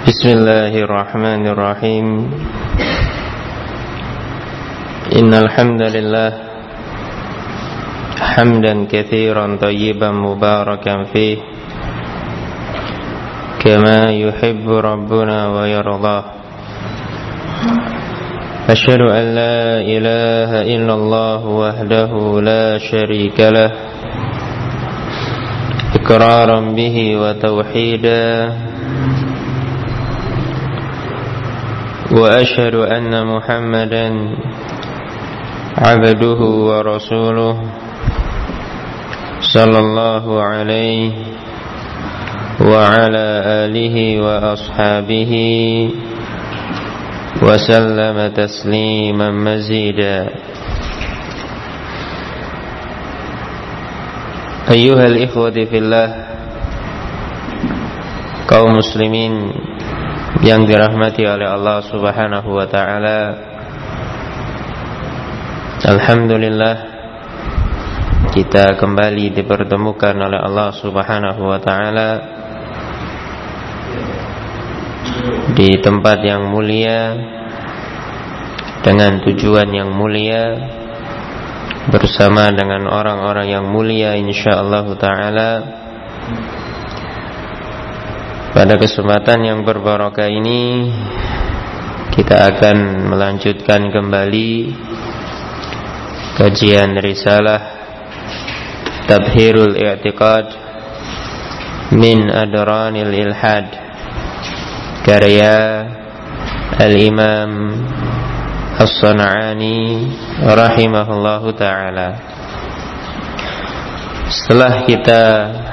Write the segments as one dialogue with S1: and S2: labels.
S1: Bismillahirrahmanirrahim. Innal hamdalillah hamdan katsiran thayyiban mubarakan fih kama yuhibbu rabbuna wa yardah. Asyhadu an la ilaha illallah wahdahu la syarika lah iqraran bihi wa tauhidan. وأشهد أن محمدا عبده ورسوله صلى الله عليه وعلى آله وأصحابه وسلم تسليما مزيدا. أيها الإخوة في الله, kaum muslimin yang dirahmati oleh Allah Subhanahu wa ta'ala, alhamdulillah kita kembali dipertemukan oleh Allah Subhanahu wa ta'ala di tempat yang mulia dengan tujuan yang mulia bersama dengan orang-orang yang mulia insyaallah ta'ala. Pada kesempatan yang berbarokah ini kita akan melanjutkan kembali kajian risalah Tabhirul I'tiqad min Adranil Ilhad karya Al-Imam As-San'ani rahimahullahu ta'ala. Setelah kita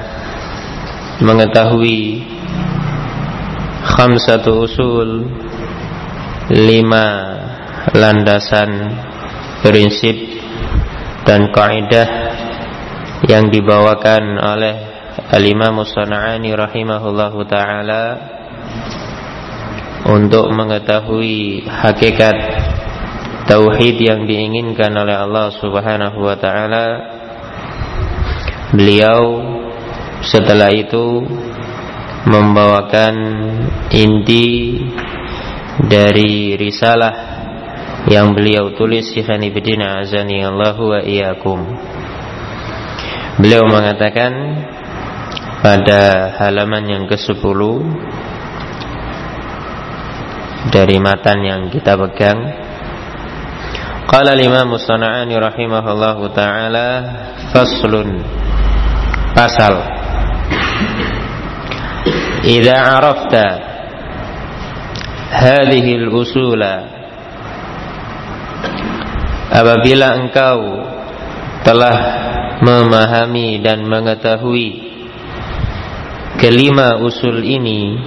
S1: mengetahui khamsatu usul, 5 landasan prinsip dan kaidah yang dibawakan oleh Al-Imam As-San'ani rahimahullahu ta'ala untuk mengetahui hakikat tauhid yang diinginkan oleh Allah Subhanahu wa ta'ala. Beliau setelah itu membawakan inti dari risalah yang beliau tulis, Syekhani bidina azani Allahu wa iyyakum. Beliau mengatakan pada halaman yang ke-10 dari matan yang kita pegang, qala al-Imam As-San'ani rahimahullahu ta'ala, faslun, pasal. Idza arafta hadhihi al-usula, apabila engkau telah memahami dan mengetahui kelima usul ini,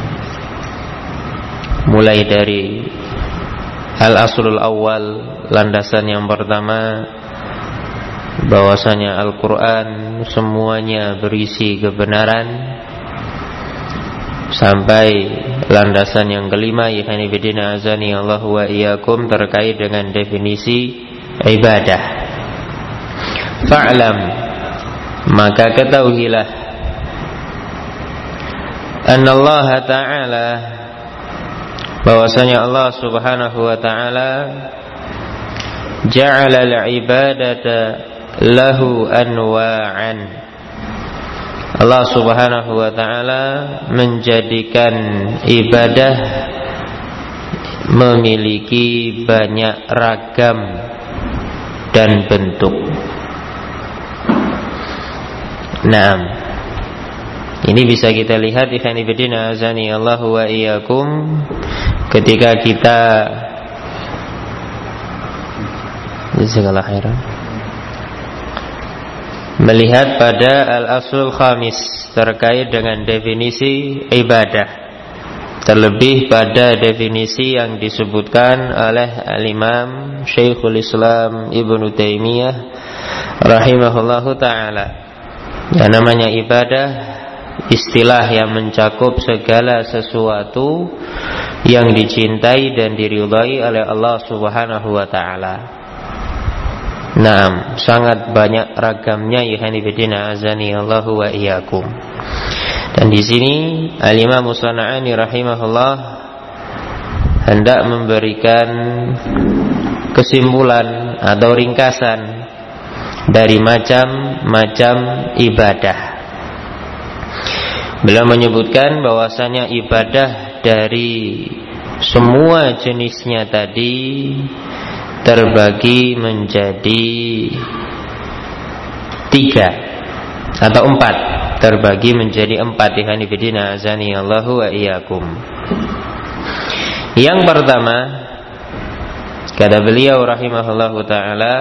S1: mulai dari al-aslul awal, landasan yang pertama, bahwasanya Al-Quran semuanya berisi kebenaran, sampai landasan yang kelima, yakni bidina azani Allahu wa iyyakum, terkait dengan definisi ibadah. Fa'lam, maka ketahuilah, annallaha ta'ala, bahwasanya Allah Subhanahu wa ta'ala, ja'ala al-ibadata lahu anwa'an, Allah Subhanahu wa ta'ala menjadikan ibadah memiliki banyak ragam dan bentuk. Naam, ini bisa kita lihat ikhwan fillah azani Allahu wa iyyakum ketika kita jazakallahu khairan melihat pada al-aslul khamis terkait dengan definisi ibadah, terlebih pada definisi yang disebutkan oleh al-Imam Syekhul Islam Ibnu Taimiyah rahimahullahu ta'ala. Yang namanya ibadah, istilah yang mencakup segala sesuatu yang dicintai dan diridhai oleh Allah Subhanahu wa ta'ala. Naam, sangat banyak ragamnya, ikhwan fillah azani Allahu wa iyyakum. Dan Dan di sini Al-Imam As-San'ani rahimahullah hendak memberikan kesimpulan atau ringkasan dari macam-macam ibadah. Beliau menyebutkan bahwasanya ibadah dari semua jenisnya tadi terbagi menjadi 3 atau 4, terbagi menjadi 4. Ihani bidina azani Allahu wa iyyakum. Yang pertama, kata beliau rahimahullahu ta'ala,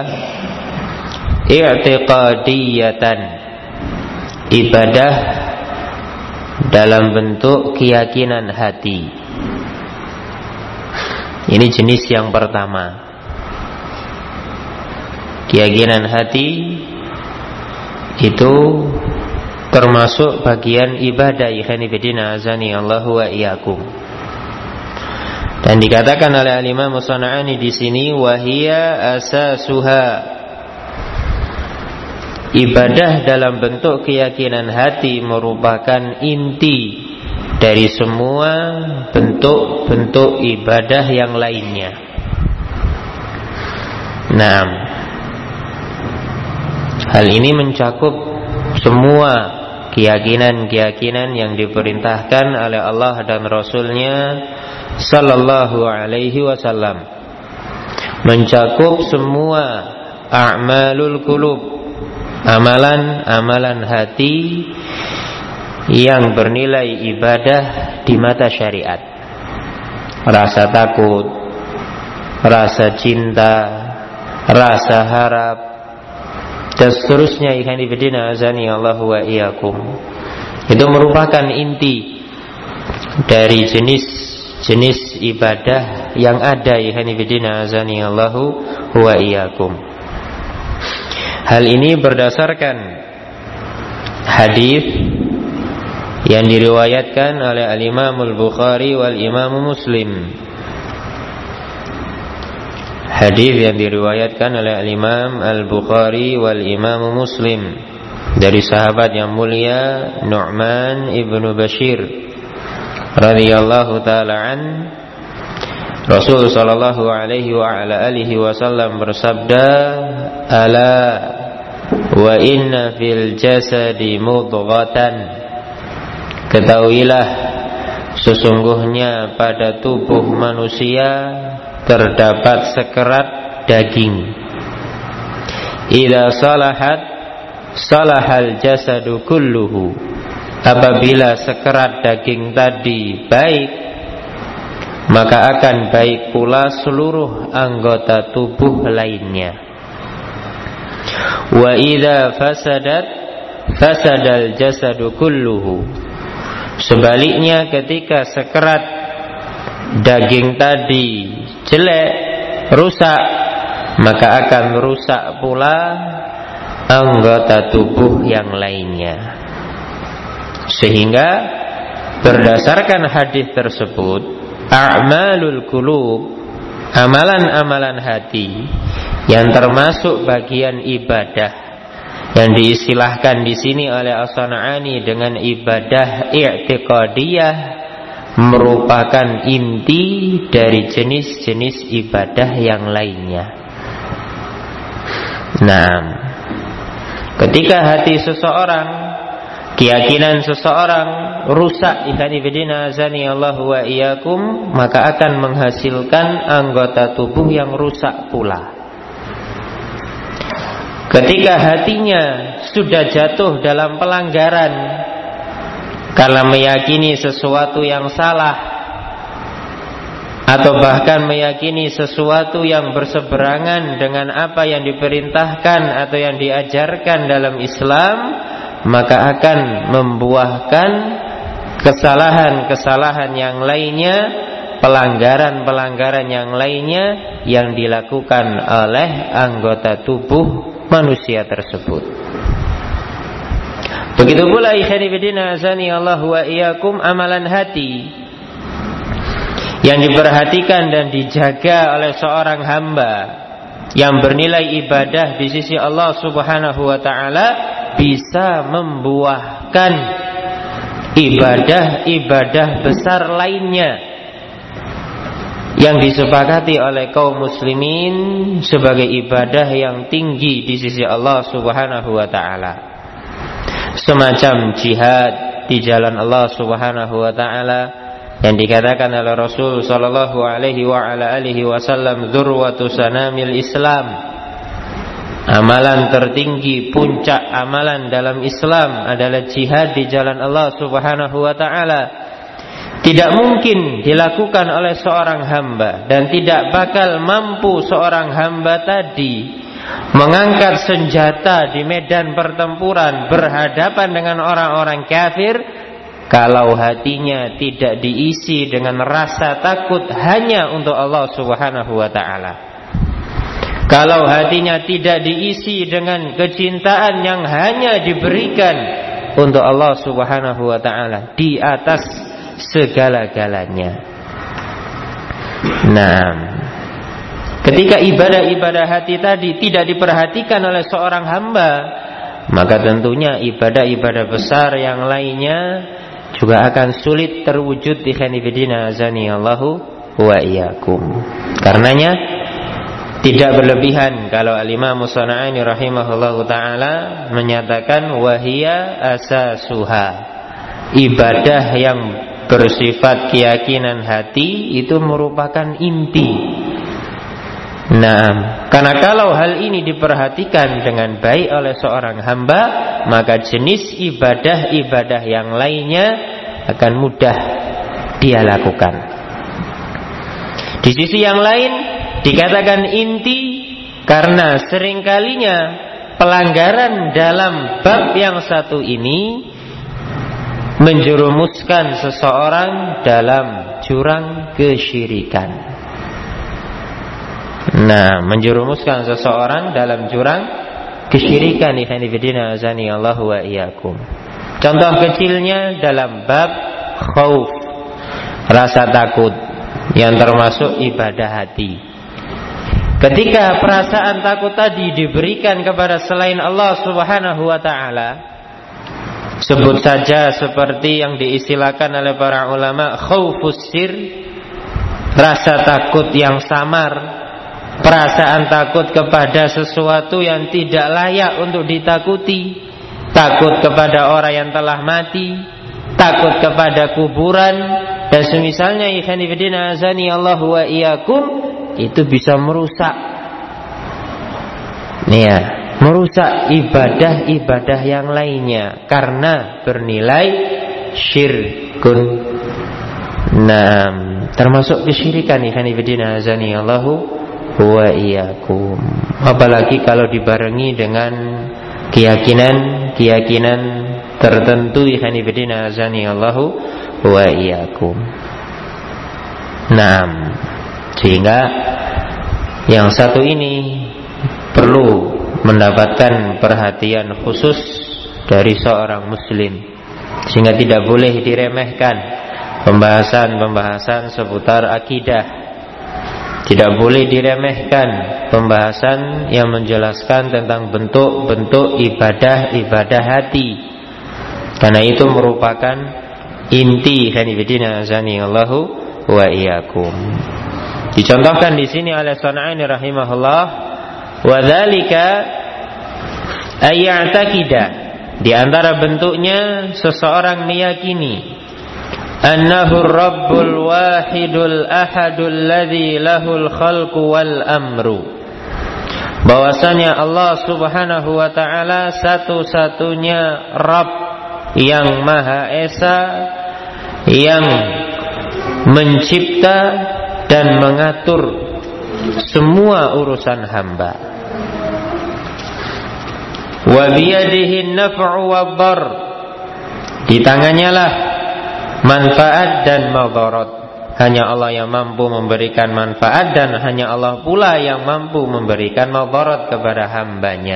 S1: i'tiqadiyatan, ibadah dalam bentuk keyakinan hati. Ini jenis yang pertama, keyakinan hati itu termasuk bagian ibadah. Ihani bidina azani Allahu wa iyyakum. Dan dikatakan oleh Al-Imam As-San'ani di sini, wahia asasuha, ibadah dalam bentuk keyakinan hati merupakan inti dari semua bentuk-bentuk ibadah yang lainnya. Nah, hal ini mencakup semua keyakinan-keyakinan yang diperintahkan oleh Allah dan Rasul-Nya sallallahu alaihi wasallam, mencakup semua a'malul qulub, amalan-amalan hati yang bernilai ibadah di mata syariat. Rasa takut, rasa cinta, rasa harap, dan seterusnya. Ihani bidina azani Allahu wa iyyakum. Itu merupakan inti dari jenis ibadah yang ada. Ihani bidina azani Allahu wa iyyakum. Hal ini berdasarkan hadis yang diriwayatkan oleh Al-Imam Al-Bukhari wal Imam Muslim. Hadis yang diriwayatkan oleh Al-Imam Al-Bukhari wal Imam Muslim dari sahabat yang mulia Nu'man ibnu Bashir radhiyallahu ta'ala an, Rasul sallallahu alaihi wa ala alihi wasallam bersabda, ala wa inna fil jasadi mudghatan, ketahuilah sesungguhnya pada tubuh manusia terdapat sekerat daging. Idza salahat salahal jasadu kulluhu, apabila sekerat daging tadi baik, maka akan baik pula seluruh anggota tubuh lainnya. Wa idza fasadat fasadal jasadu kulluhu, sebaliknya ketika sekerat daging tadi jelek, rusak, maka akan rusak pula anggota tubuh yang lainnya. Sehingga berdasarkan hadis tersebut, a'malul qulub, amalan-amalan hati yang termasuk bagian ibadah yang diistilahkan di sini oleh As-San'ani dengan ibadah i'tiqadiyah, merupakan inti dari jenis-jenis ibadah yang lainnya. Nah, ketika hati seseorang, keyakinan seseorang rusak, ihani bidina azani Allahu wa iyyakum, maka akan menghasilkan anggota tubuh yang rusak pula. Ketika hatinya sudah jatuh dalam pelanggaran karena meyakini sesuatu yang salah, atau bahkan meyakini sesuatu yang berseberangan dengan apa yang diperintahkan atau yang diajarkan dalam Islam, maka akan membuahkan kesalahan-kesalahan yang lainnya, pelanggaran-pelanggaran yang lainnya yang dilakukan oleh anggota tubuh manusia tersebut. Begitu pula ikhwani fillah azani Allah wa iyyakum, amalan hati yang diperhatikan dan dijaga oleh seorang hamba yang bernilai ibadah di sisi Allah Subhanahu wa taala bisa membuahkan ibadah-ibadah besar lainnya yang disepakati oleh kaum muslimin sebagai ibadah yang tinggi di sisi Allah Subhanahu wa taala. Semacam jihad di jalan Allah Subhanahu wa taala yang dikatakan oleh Rasul sallallahu alaihi wa ala alihi wasallam dzurwatu sanamil Islam. Amalan tertinggi, puncak amalan dalam Islam adalah jihad di jalan Allah Subhanahu wa taala. Tidak mungkin dilakukan oleh seorang hamba dan tidak bakal mampu seorang hamba tadi mengangkat senjata di medan pertempuran berhadapan dengan orang-orang kafir kalau hatinya tidak diisi dengan rasa takut hanya untuk Allah Subhanahu wa taala. Kalau hatinya tidak diisi dengan kecintaan yang hanya diberikan untuk Allah Subhanahu wa taala di atas segala-galanya. Nah, ketika ibadah-ibadah hati tadi tidak diperhatikan oleh seorang hamba, maka tentunya ibadah-ibadah besar yang lainnya juga akan sulit terwujud di khanifidina azanillahu wa iyyakum. Karenanya tidak berlebihan kalau Al-Imam As-San'ani rahimahullahu ta'ala menyatakan wahia asasuha. Ibadah yang bersifat keyakinan hati itu merupakan inti. Nah, karena kalau hal ini diperhatikan dengan baik oleh seorang hamba, maka jenis ibadah-ibadah yang lainnya akan mudah dia lakukan. Di sisi yang lain dikatakan inti karena seringkalinya pelanggaran dalam bab yang satu ini menjerumuskan seseorang dalam jurang kesyirikan. Nah, menjerumuskan seseorang dalam jurang kesyirikan. Ikhwanifidina azani Allahu wa iyyakum. Contoh kecilnya dalam bab khauf, rasa takut yang termasuk ibadah hati. Ketika perasaan takut tadi diberikan kepada selain Allah Subhanahu wa ta'ala, sebut saja seperti yang diistilahkan oleh para ulama khaufus sir, rasa takut yang samar, perasaan takut kepada sesuatu yang tidak layak untuk ditakuti, takut kepada orang yang telah mati, takut kepada kuburan dan semisalnya. Ikhwanifidina azani Allahu wa iyyakum, itu bisa merusak merusak ibadah-ibadah yang lainnya karena bernilai syirkun. Nah, termasuk kesyirikan. Ikhwanifidina azani Allahu wa iyyakum. Apalagi kalau dibarengi dengan keyakinan tertentu. Ikhwanifidina azani Allahu wa iyyakum. Nah, sehingga yang satu ini perlu mendapatkan perhatian khusus dari seorang muslim, sehingga tidak boleh diremehkan pembahasan-pembahasan seputar akidah. Tidak boleh diremehkan pembahasan yang menjelaskan tentang bentuk-bentuk ibadah hati, karena itu merupakan inti khanifidina azani Allahu wa iyyakum. Dicontohkan di sini oleh San'ani rahimahullah, wa dzalika ayya'taqida, di antara bentuknya seseorang meyakini annahu rabbul wahidul ahadul ladzi lahul khalqu wal amru, bahwasanya Allah Subhanahu wa taala satu-satunya Rabb yang Maha Esa, yang mencipta dan mengatur semua urusan hamba. Wa biyadihi an-naf'u wad-darr, di tangannya lah manfaat dan madarat. Hanya Allah yang mampu memberikan manfaat dan hanya Allah pula yang mampu memberikan madarat kepada hambanya.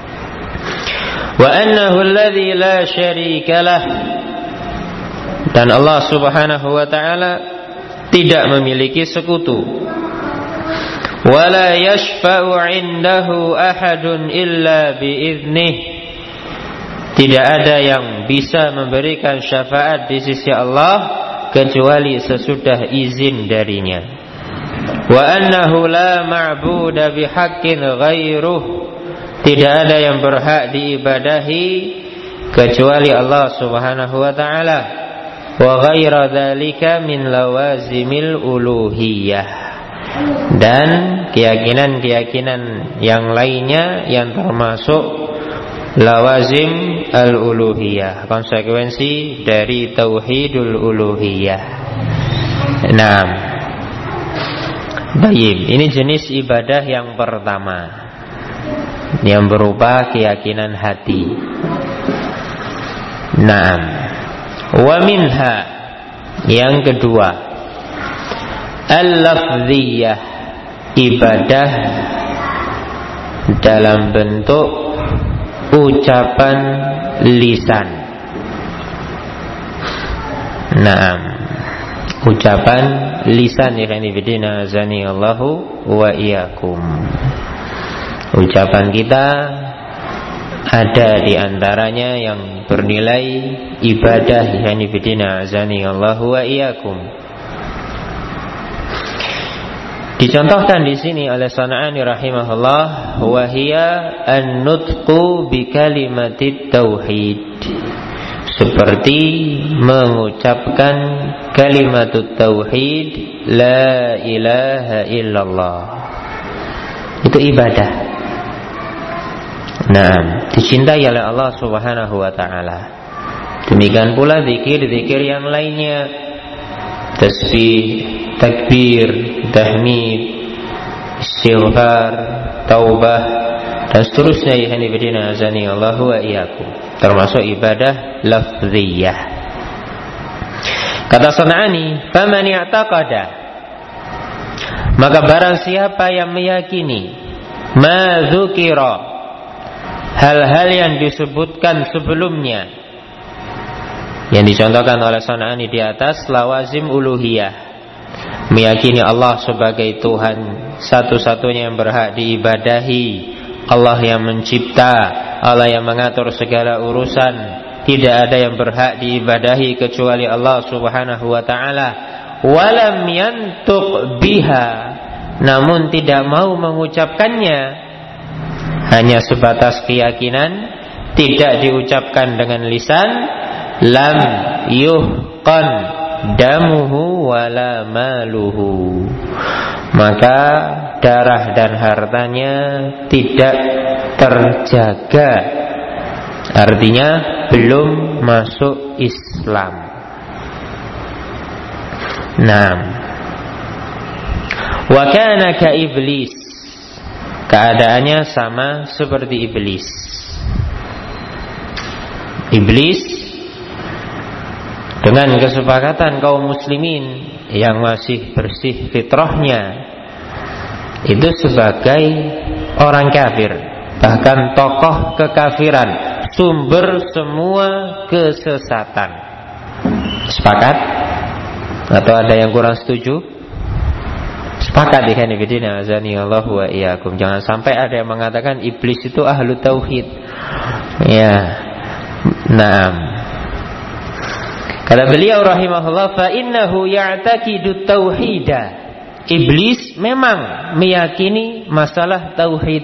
S1: Wa annahu alladzi la syarika lah, dan Allah Subhanahu wa ta'ala tidak memiliki sekutu. Wala yashfa'u 'indahu ahadun illa bi'idnih, tidak ada yang bisa memberikan syafaat di sisi Allah kecuali sesudah izin darinya. Wa annahu la ma'buda bihaqqin ghairuh, tidak ada yang berhak diibadahi kecuali Allah Subhanahu wa taala. Wa ghaira dzalika min lawazimil uluhiyah, dan keyakinan-keyakinan yang lainnya yang termasuk lawazim al-uluhiyah, konsekuensi dari tauhidul uluhiyah. Nah, baik, ini jenis ibadah yang pertama yang berupa keyakinan hati. Naam. Wa minha, yang kedua, al-lafziyah, ibadah dalam bentuk ucapan lisan. Naam, ucapan lisan, ikhwani fillah, azani Allahu wa iyyakum. Ucapan kita ada di antaranya yang bernilai ibadah, ikhwani fillah, azani Allahu wa iyyakum. Dicontohkan di sini oleh San'ani rahimahullah, wa hiya an-nutqu bi kalimatit tauhid, seperti mengucapkan kalimatut tauhid, la ilaha illallah. Itu ibadah. Nah, dicintai oleh Allah Subhanahu wa taala. Demikian pula zikir-zikir yang lainnya, tasbih, takbir, tahmid, istighfar, taubah, dan seterusnya, ya hadirin azani Allahu wa iyyakum, termasuk ibadah lafziyah. Kata San'ani, faman i'taqada, maka barang siapa yang meyakini ma dzukira, hal-hal yang disebutkan sebelumnya, yang dicontohkan oleh San'ani di atas, lawazim uluhiyah, meyakini Allah sebagai Tuhan satu-satunya yang berhak diibadahi, Allah yang mencipta, Allah yang mengatur segala urusan, tidak ada yang berhak diibadahi kecuali Allah Subhanahu wa ta'ala. Walam yantuq biha, namun tidak mau mengucapkannya, hanya sebatas keyakinan, tidak diucapkan dengan lisan, lam yuhqan damuhu wala maluhu, maka darah dan hartanya tidak terjaga, artinya belum masuk Islam. Naam. Wa kana ka iblis, keadaannya sama seperti iblis. Iblis dengan kesepakatan kaum muslimin yang masih bersih fitrahnya, itu sebagai orang kafir, bahkan tokoh kekafiran, sumber semua kesesatan. Sepakat? Atau ada yang kurang setuju? Sepakat, ikhwan fillah, azani Allahu wa iyyakum. Jangan sampai ada yang mengatakan iblis itu ahlu tauhid. Ya. Naam. Kata beliau rahimahullah, fa innahu ya'taqidu tauhida. Iblis memang meyakini masalah tauhid.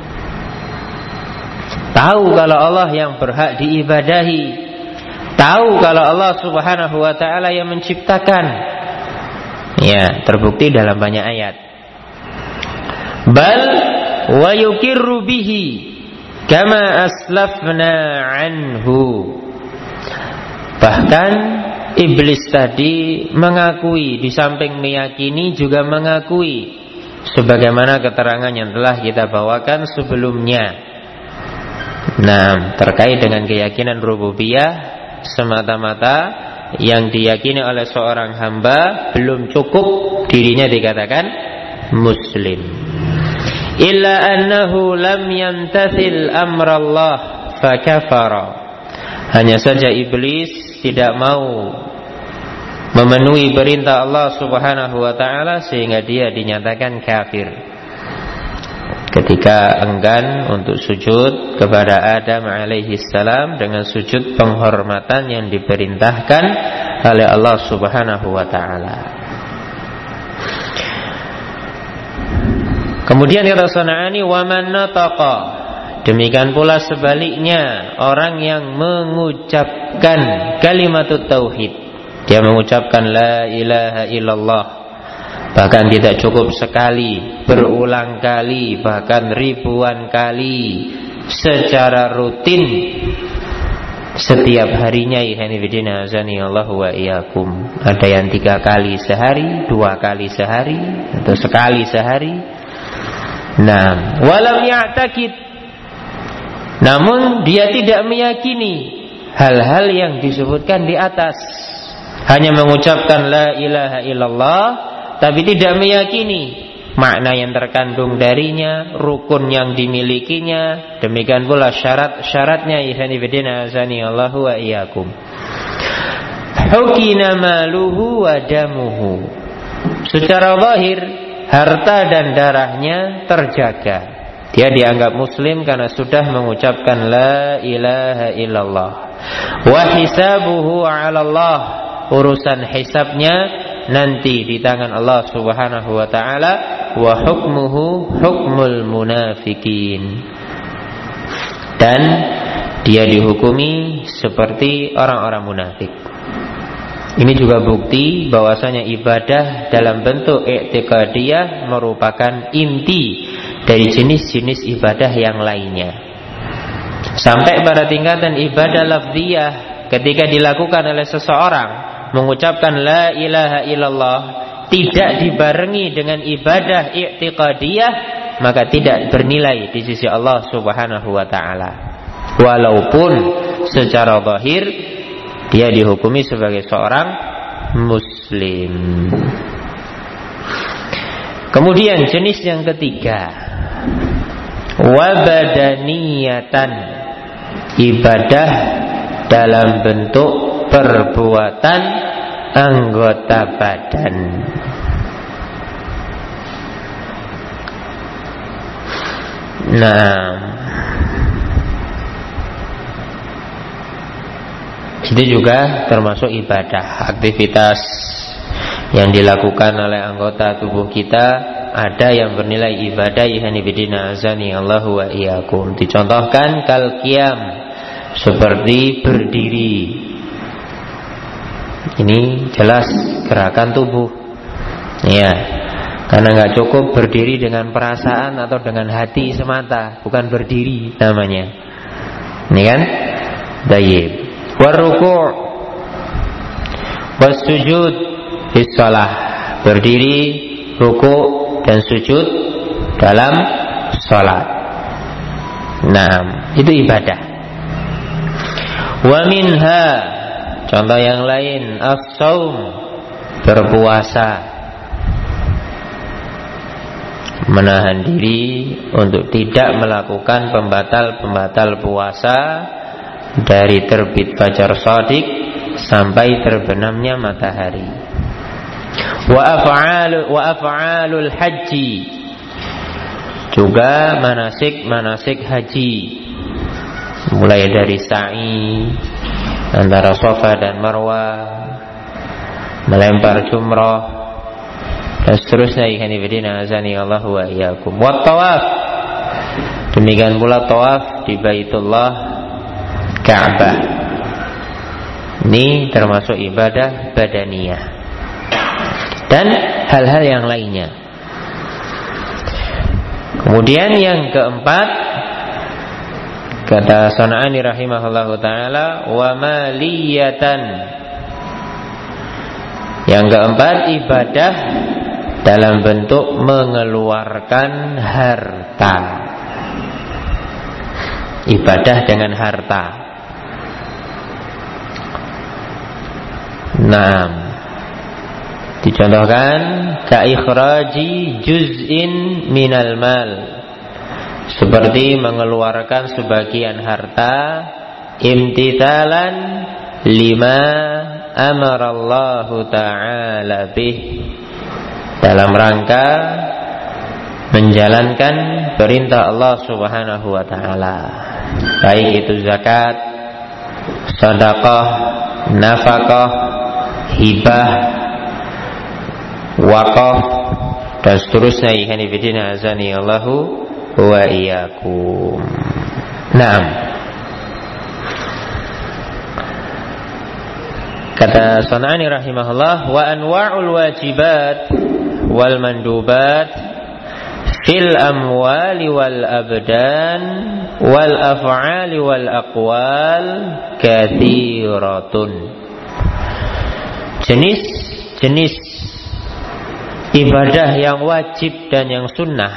S1: Tahu kalau Allah yang berhak diibadahi, tahu kalau Allah Subhanahu wa ta'ala yang menciptakan. Ya, terbukti dalam banyak ayat. Bal wa yukirru bihi kama aslafna anhu. Bahkan iblis tadi mengakui, di samping meyakini juga mengakui, sebagaimana keterangan yang telah kita bawakan sebelumnya. Nah, terkait dengan keyakinan rububiyah semata-mata yang diyakini oleh seorang hamba belum cukup dirinya dikatakan muslim. Illa annahu lam yantathil amrallah fakafara. Hanya saja iblis tidak mau memenuhi perintah Allah Subhanahu wa ta'ala, sehingga dia dinyatakan kafir. ketika enggan untuk sujud kepada Adam alaihi salam dengan sujud penghormatan yang diperintahkan oleh Allah Subhanahu wa taala. Kemudian kata Sana'ani, wa man nataqa, demikian pula sebaliknya orang yang mengucapkan kalimatut tauhid, dia mengucapkan la ilaha illallah, bahkan tidak cukup sekali, berulang kali, bahkan ribuan kali secara rutin setiap harinya. Ikhwanifidina azani Allah wa iyyakum. Ada yang 3 kali sehari, 2 kali sehari, atau sekali sehari. Nah, walam ya'taqid, namun dia tidak meyakini hal-hal yang disebutkan di atas, hanya mengucapkan la ilaha illallah tapi tidak meyakini makna yang terkandung darinya, rukun yang dimilikinya, demikian pula syarat-syaratnya. Ikhwanifidina azani Allah wa iyyakum. Hukina maluhu wa damuhu, secara zahir harta dan darahnya terjaga. Dia dianggap muslim karena sudah mengucapkan la ilaha illallah. Wa hisabuhu 'ala Allah, urusan hisabnya nanti di tangan Allah Subhanahu wa taala. Wa hukmuhu hukmul munafikin, dan dia dihukumi seperti orang-orang munafik. Ini juga bukti bahwasanya ibadah dalam bentuk i'tiqadiyah merupakan inti dari jenis-jenis ibadah yang lainnya. Sampai pada tingkatan ibadah lafziyah, ketika dilakukan oleh seseorang mengucapkan la ilaha illallah tidak dibarengi dengan ibadah i'tiqadiyah, maka tidak bernilai di sisi Allah Subhanahu wa taala. Walaupun secara zahir dia dihukumi sebagai seorang muslim. Kemudian jenis yang ketiga, wabadaniyatan, ibadah dalam bentuk perbuatan anggota badan. Nah, itu juga termasuk ibadah, aktivitas yang dilakukan oleh anggota tubuh kita, ada yang bernilai ibadah. Ikhwanifidina azani Allahu wa iyyakum. Dicontohkan kal qiyam, seperti berdiri. Ini jelas gerakan tubuh, ya, karena nggak cukup berdiri dengan perasaan atau dengan hati semata, bukan berdiri namanya. Ini kan, tayyib. Waruku' wasujud fi shalah, berdiri, ruku' dan sujud dalam salat. Nah, itu ibadah. Wa minha, contoh yang lain, as-shaum, berpuasa, menahan diri untuk tidak melakukan pembatal-pembatal puasa dari terbit fajar shadiq sampai terbenamnya matahari. Wa af'alul haji, juga manasik haji, mulai dari sa'i antara Safa dan Marwah, melempar jumrah dan seterusnya. Ikhwanifidina azani Allah wa iyyakum. Wa tawaf, demikian pula tawaf di Baitullah Ka'bah. Ini termasuk ibadah badaniyah dan hal-hal yang lainnya. Kemudian yang keempat, kata Sana'ani rahimahullahu ta'ala, wa maliyatan. Yang keempat, ibadah dalam bentuk mengeluarkan harta. Ibadah dengan harta. Nah, dicontohkan ka ikhraji juz'in minal mal, seperti mengeluarkan sebagian harta, imtithalan lima amarallahu ta'ala bih, dalam rangka menjalankan perintah Allah Subhanahu wa taala, baik itu zakat, sedekah, nafkah, hibah, wakaf dan seterusnya. Ikhwan fillah azani Allahu wa iyyakum. Naam. Kata San'ani rahimahullah, wa anwa'ul wajibat wal mandubat fil amwali wal abdan wal af'ali wal aqwal katsiratun. Jenis-jenis ibadah yang wajib dan yang sunnah,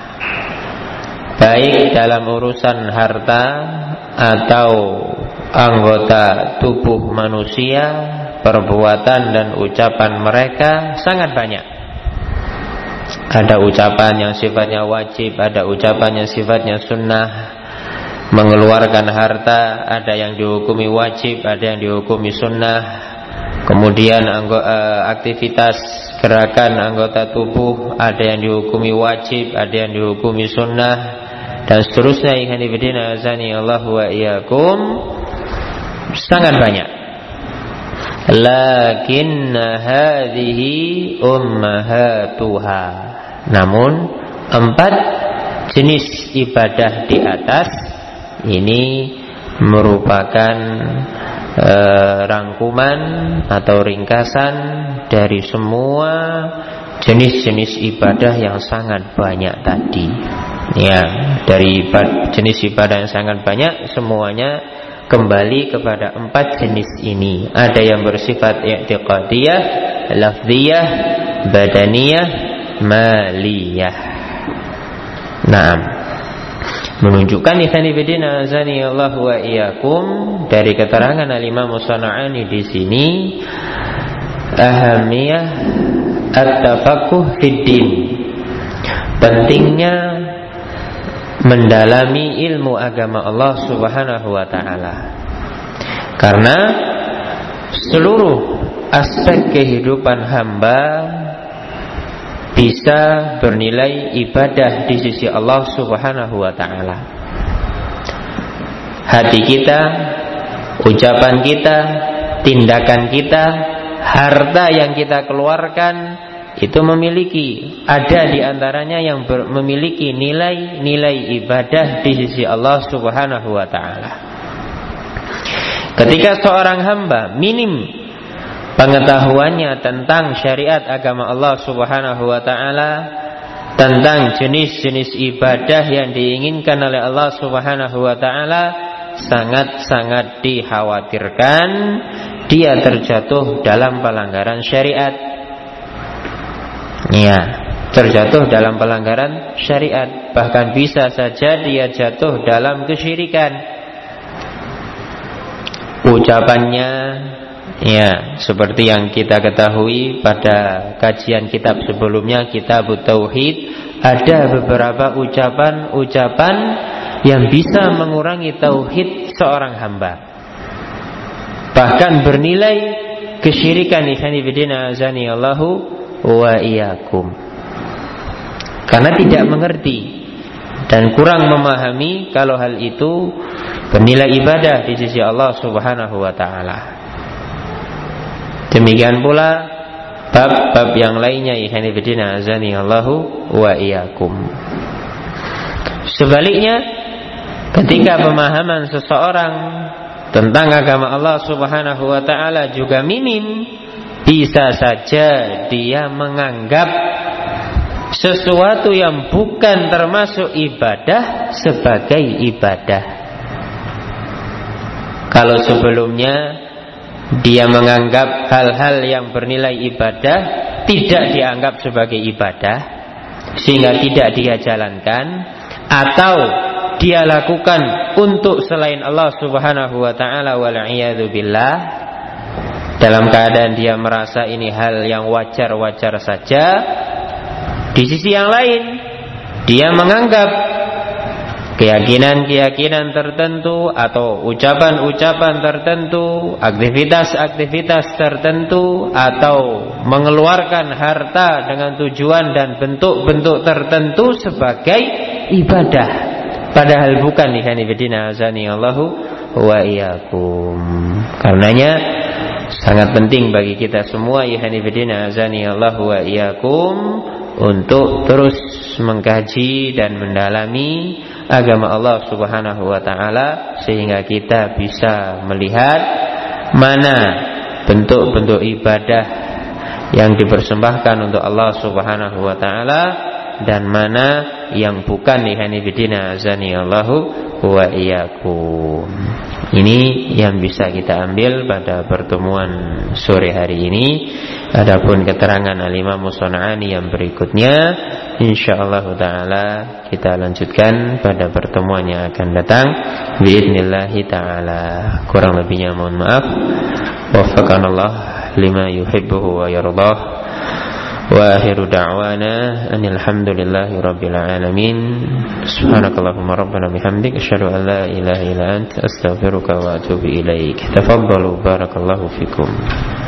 S1: baik dalam urusan harta atau anggota tubuh manusia, perbuatan dan ucapan mereka sangat banyak. Ada ucapan yang sifatnya wajib, ada ucapan yang sifatnya sunnah. Mengeluarkan harta, ada yang dihukumi wajib, ada yang dihukumi sunnah. Kemudian aktivitas gerakan anggota tubuh, ada yang dihukumi wajib, ada yang dihukumi sunnah, dan seterusnya. Ikhwan fillah azani Allah wa iyyakum, sangat banyak. Lakinna hadhihi ummahatuha. Namun 4 jenis ibadah di atas ini merupakan rangkuman atau ringkasan dari semua jenis-jenis ibadah yang sangat banyak tadi. Ya, dari jenis ibadah yang sangat banyak, semuanya kembali kepada 4 jenis ini. Ada yang bersifat i'tiqadiyah, lafziyah, badaniyah, maliyah. Naam. Menunjukkan ikhwan fillah azani Allah wa iyyakum, dari keterangan Al-Imam San'ani di sini, ahamiyah at-tafaqquh fid din, pentingnya mendalami ilmu agama Allah Subhanahu wa taala. Karena seluruh aspek kehidupan hamba bisa bernilai ibadah di sisi Allah Subhanahu wa taala. Hati kita, ucapan kita, tindakan kita, harta yang kita keluarkan, itu ada di antaranya yang memiliki nilai ibadah di sisi Allah Subhanahu wa taala. Ketika seorang hamba minim pengetahuannya tentang syariat agama Allah Subhanahu wa taala, tentang jenis-jenis ibadah yang diinginkan oleh Allah Subhanahu wa taala, sangat-sangat dikhawatirkan dia terjatuh dalam pelanggaran syariat. Ya, terjatuh dalam pelanggaran syariat, bahkan bisa saja dia jatuh dalam kesyirikan. Ucapannya, ya, seperti yang kita ketahui pada kajian kitab sebelumnya, Kitab Tauhid, ada beberapa ucapan yang bisa mengurangi tauhid seorang hamba, bahkan bernilai kesyirikan. Ikhwan fillah azani Allahu wa iyyakum. Karena tidak mengerti dan kurang memahami kalau hal itu bernilai ibadah di sisi Allah Subhanahu wa taala. Demikian pula bab-bab yang lainnya, ikhwan fillah azani Allahu wa iyyakum. Sebaliknya, ketika pemahaman seseorang tentang agama Allah Subhanahu wa taala juga minim, bisa saja dia menganggap sesuatu yang bukan termasuk ibadah sebagai ibadah. Kalau sebelumnya dia menganggap hal-hal yang bernilai ibadah tidak dianggap sebagai ibadah, sehingga tidak dia jalankan, atau dia lakukan untuk selain Allah Subhanahu wa ta'ala, wal'iyadzu billah, dalam keadaan dia merasa ini hal yang wajar-wajar saja. Di sisi yang lain, dia menganggap keyakinan-keyakinan tertentu atau ucapan-ucapan tertentu, aktivitas-aktivitas tertentu, atau mengeluarkan harta dengan tujuan dan bentuk-bentuk tertentu sebagai ibadah, padahal bukan. Ihani bidina azani Allahu wa iyyakum. Karenanya sangat penting bagi kita semua, ihani bidina azani Allahu wa iyyakum, untuk terus mengkaji dan mendalami agama Allah Subhanahu wa taala, sehingga kita bisa melihat mana bentuk-bentuk ibadah yang dipersembahkan untuk Allah Subhanahu wa taala dan mana yang bukan. Ihani bidina azani Allahu wa iyyakum. Ini yang bisa kita ambil pada pertemuan sore hari ini. Adapun keterangan Al-Imam As-Sun'ani yang berikutnya, insyaallah taala kita lanjutkan pada pertemuan yang akan datang biidznillah taala. Kurang lebihnya mohon maaf. Waffaqanallah lima yuhibbuhu wa yardah. Wa akhiru da'wana anil hamdulillahi rabbil alamin. Subhanakallahumma rabbana bihamdik asyhadu an la ilaha illa anta astaghfiruka wa atubu ilaik. Tafaddalu barakallahu fikum.